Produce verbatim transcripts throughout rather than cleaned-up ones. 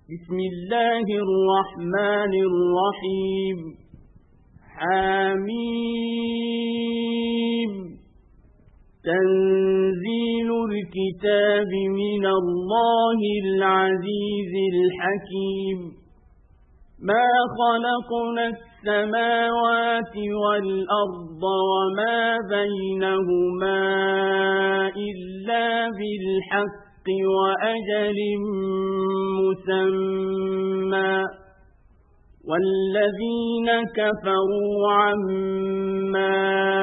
بسم الله الرحمن الرحيم حميم تنزيل الكتاب من الله العزيز الحكيم ما خلقنا السماوات والأرض وما بينهما إلا بالحق وأجل مسمى والذين كفروا عما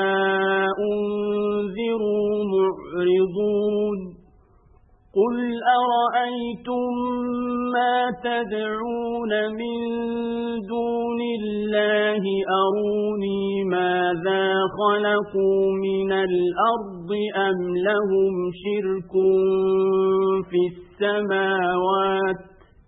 أنذروا معرضون قل أرأيتم ما تدعون من دون الله أروني ماذا خلقوا من الأرض أم لهم شرك في السماوات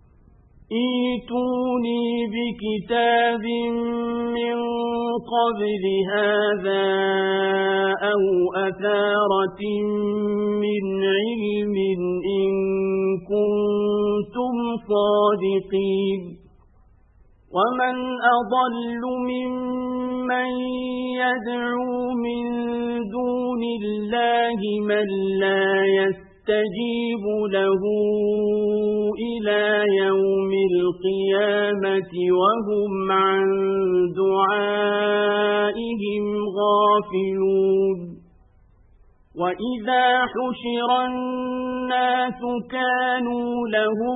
ائتوني بكتاب من قبل هذا أو أثارة من علم إن كنتم صادقين ومن أضل ممن يدعو من دون الله من لا يستجيب له إلى يوم القيامة وهم عن دعائهم غافلون وإذا حشر الناس كانوا لهم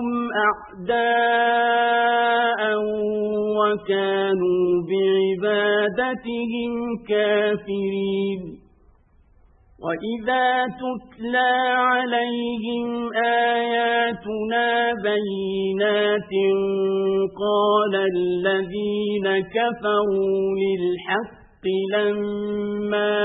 أعداء وكانوا بعبادتهم كافرين وإذا تتلى عليهم آياتنا بينات قال الذين كفروا للحق لما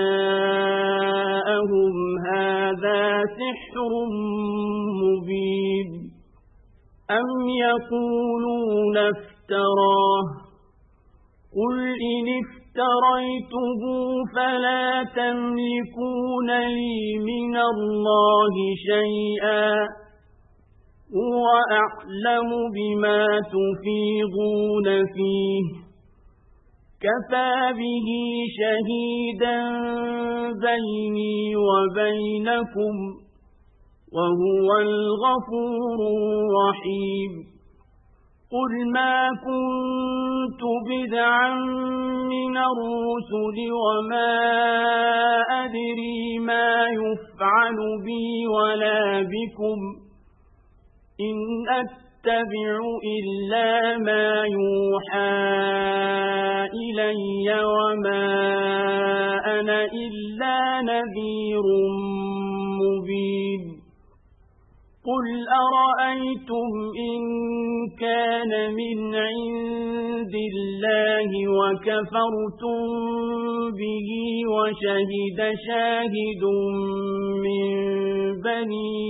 جاءهم هذا سحر مبين أم يقولون افتراه قل إن افتريته فلا تملكون لي من الله شيئا هو أعلم بما تفيضون فيه كفى به شهيدا بيني وبينكم وهو الغفور الرحيم قل ما كنت بدعا من الرسل وما أدري ما يفعل بي ولا بكم إن أتبع إلا ما يوحى إلي وما أنا إلا نذير مبين قل أرأيتم إن كان من عند الله وكفرتم به وشهد شاهد من بني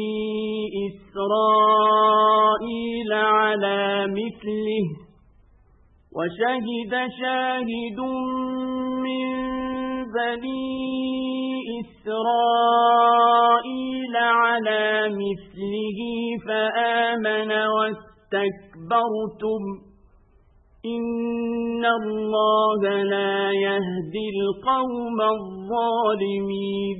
إسرائيل على مثله وشهد شاهد من بني إسرائيل على مثله فآمن واستكبرتم إن الله لا يهدي القوم الظالمين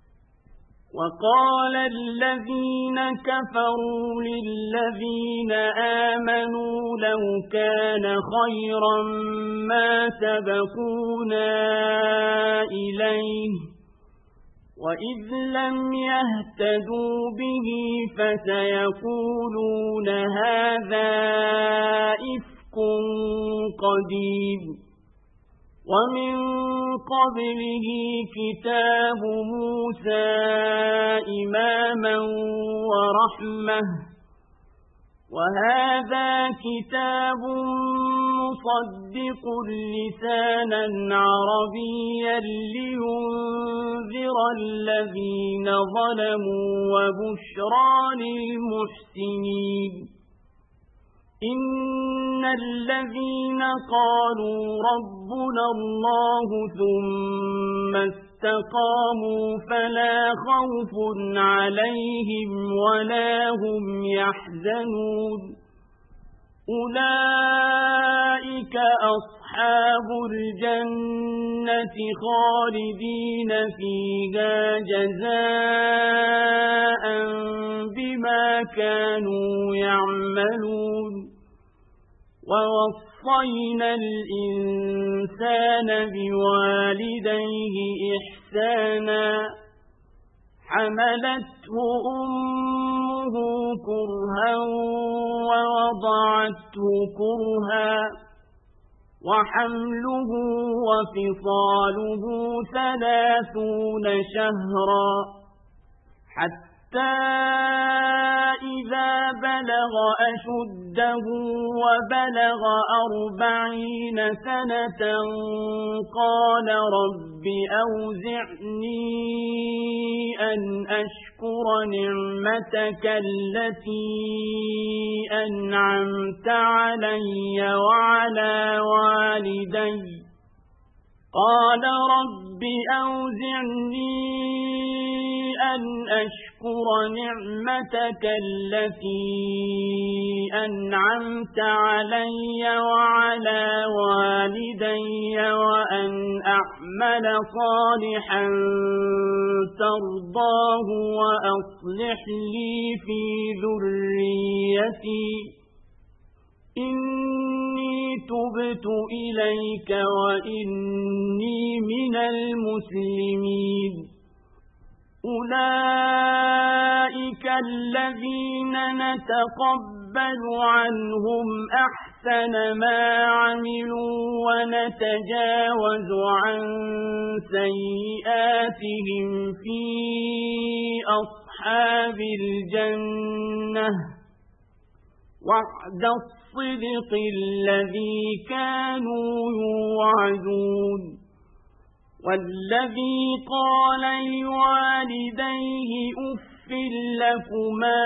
وقال الذين كفروا للذين آمنوا لو كان خيرا ما سبقونا إليه وإذ لم يهتدوا به فسيقولون هذا إفك قديم ومن قبله كتاب موسى إماما ورحمة وهذا كتاب مصدق لسانا عربيا لينذر الذين ظلموا وبشرى للمحسنين إن الذين قالوا ربنا الله ثم استقاموا فلا خوف عليهم ولا هم يحزنون أولئك أصحاب الجنة خالدين فيها جزاء بما كانوا يعملون ووصينا الإنسان بوالديه إحسانا حملته أمه كرها ووضعته كرها وحمله وفصاله ثلاثون شهرا حتى إذا بلغ أشده وبلغ أربعين سنة قال رب أوزعني أن أشكر نعمتك التي أنعمت علي وعلى والدي قال رب أوزعني أن أشكر نعمتك التي أنعمت علي وعلى والدي وأن أعمل صالحا ترضاه وأصلح لي في ذريتي إني تبت إليك وإني من المسلمين أولئك الذين نتقبل عنهم أحسن ما عملوا ونتجاوز عن سيئاتهم في أصحاب الجنة وعد الصدق الذي كانوا يوعدون والذي قال لوالديه أف لكما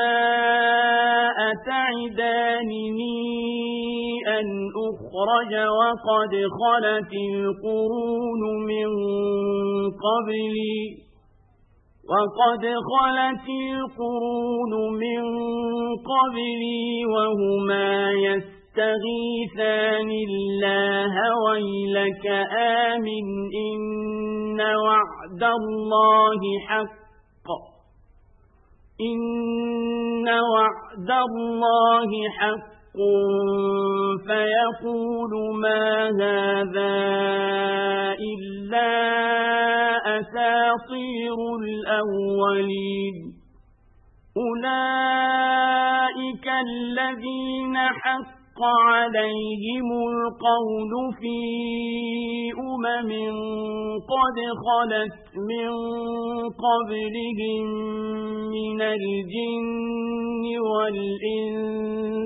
أتعدانني أن أخرج وقد خلت القرون من قبلي وقد خلت القرون من قبلي وهما يستغيثان الله ويلك آمن إن وعد الله حق إن وعد الله حق فيقول ما هذا إلا أساطير الأولين أولئك الذين حق عليهم القول في أمم قد خلت من قبلهم من الجن والإنس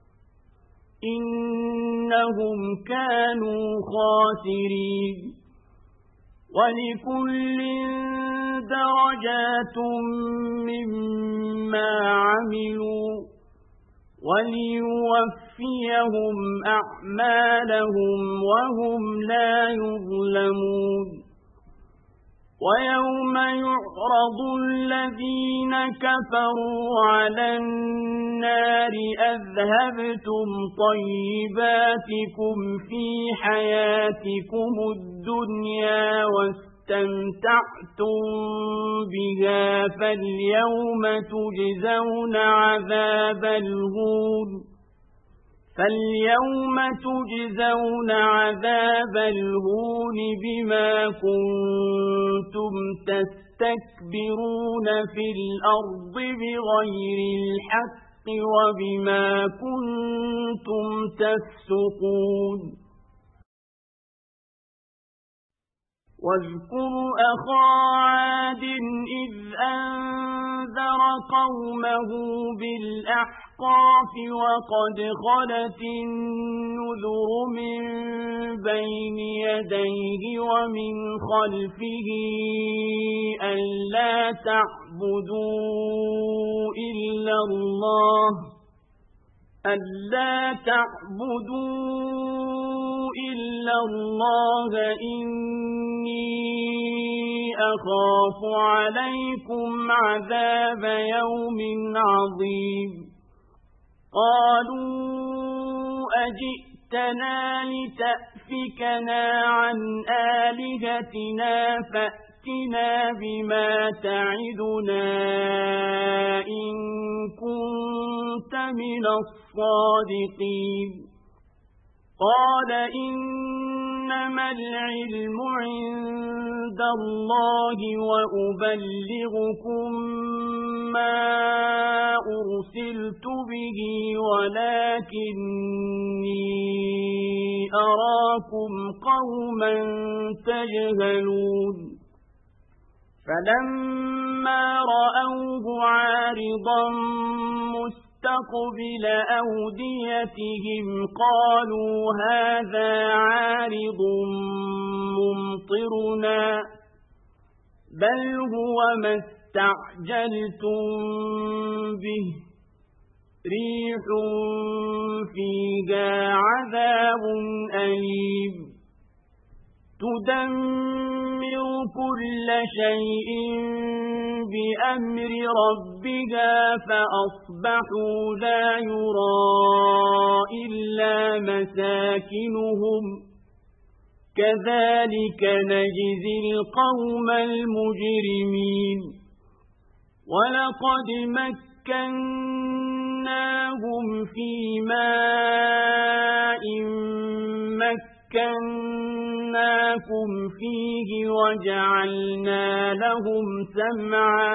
إنهم كانوا خاسرين ولكل درجات مما عملوا وليوفيهم أعمالهم وهم لا يظلمون ويوم يعرض الذين كفروا على النار أذهبتم طيباتكم في حياتكم الدنيا واستمتعتم بها فاليوم تجزون عذاب الهون فاليوم تجزون عذاب الهون بما كنتم تستكبرون في الأرض بغير الحق وبما كنتم تفسقون واذكر أخا عاد إذ أنذر قومه بالأحقاف وقد خلت النذر من بين يديه ومن خلفه ألا تعبدوا إلا الله ألا تعبدوا إلا الله إني أخاف عليكم عذاب يوم عظيم قالوا أجئتنا لتأفكنا عن آلهتنا فأتنا بما تعدنا إن كنت من الصادقين قال إنما العلم عند الله وأبلغكم ما أرسلت به ولكني أراكم قوما تجهلون فلما رأوه عارضا مستقبل أوديتهم قالوا هذا عارض ممطرنا بل هو ما استعجلتم به ريح فيها عذاب أليم تدمر كل شيء بأمر ربها فأصبحوا لا يرى إلا مساكنهم كذلك نجزي القوم المجرمين ولقد مكناهم في ماء مكناكم فيه وجعلنا لهم سمعا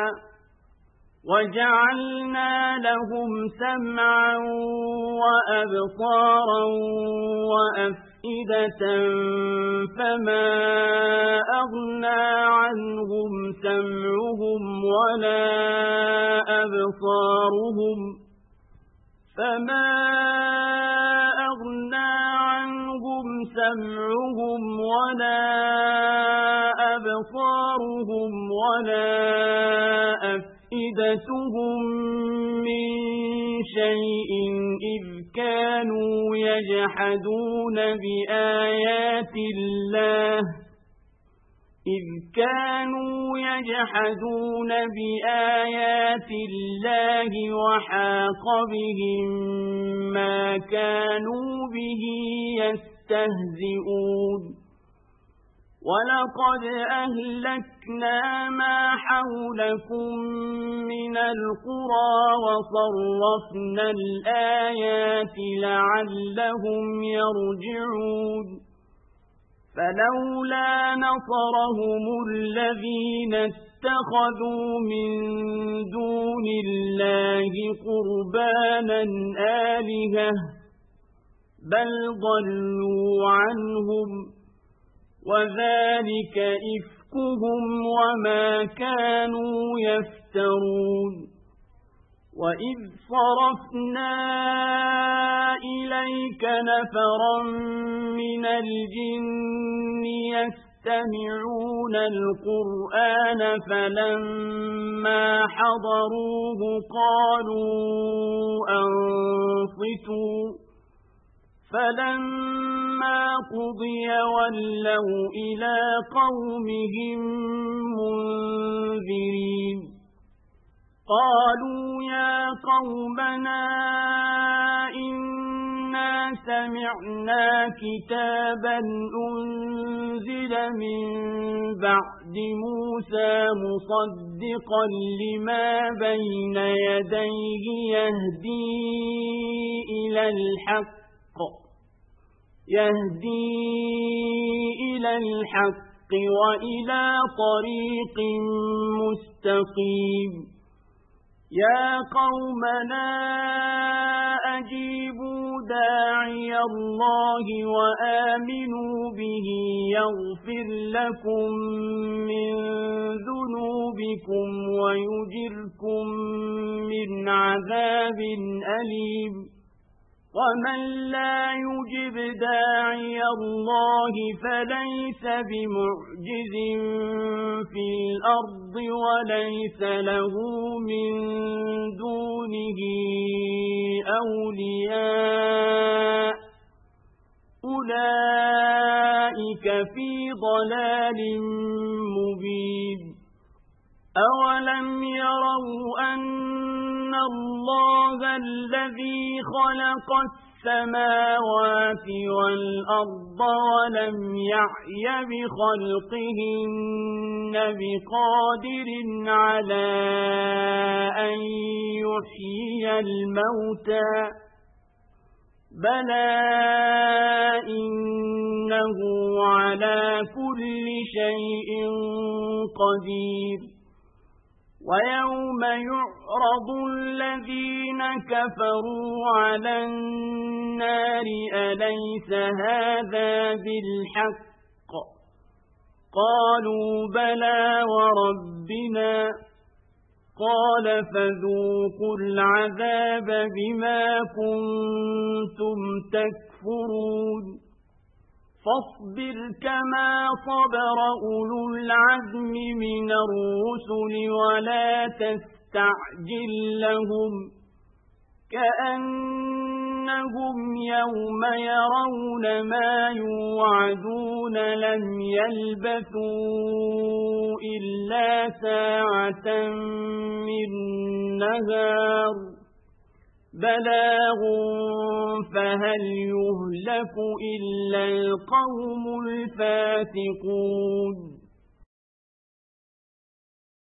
وجعلنا لهم سمعا وأبصارا وأفئدة فما أغنى عنهم سمعهم ولا أبصارهم فما أغنى عنهم سمعهم ولا أبصارهم ولا أفئدتهم من شيء إذ كانوا يجحدون بآيات الله إذ كانوا يجحدون بآيات الله وحاق بهم ما كانوا به يستهزئون ولقد أهلكنا ما حولكم من القرى وصرفنا الآيات لعلهم يرجعون فلولا نصرهم الذين اتخذوا من دون الله قربانا آلهة بل ضلوا عنهم وذلك إفكهم وما كانوا يفترون وإذ صرفنا إليك نفرا من الجن يستمعون القرآن فلما حضروه قالوا أنصتوا فلما قضي ولوا إلى قومهم منذرين قالوا يا قومنا إنا سمعنا كتابا أنزل من بعد موسى مصدقا لما بين يديه يهدي إلى الحق يهدي إلى الحق وإلى طريق مستقيم يا قومنا أجيبوا داعي الله وآمنوا به يغفر لكم من ذنوبكم ويجركم من عذاب أليم ومن لا يجب داعي الله فليس بمعجز في الأرض وليس له من دونه أولياء أولئك في ضلال مبين أولم يروا أن الله الذي خلق السماوات والأرض ولم يعي بخلقهن بقادر على أن يحيي الموتى بلى إنه على كل شيء قدير ويوم يعرض الذين كفروا على النار أليس هذا بالحق قالوا بلى وربنا قال فذوقوا العذاب بما كنتم تكفرون فاصبر كما صبر أولو العزم من الرسل ولا تستعجل لهم كأنهم يوم يرون ما يوعدون لم يلبثوا إلا ساعة من نهار بلاغ فهل يهلك إلا القوم الفاسقون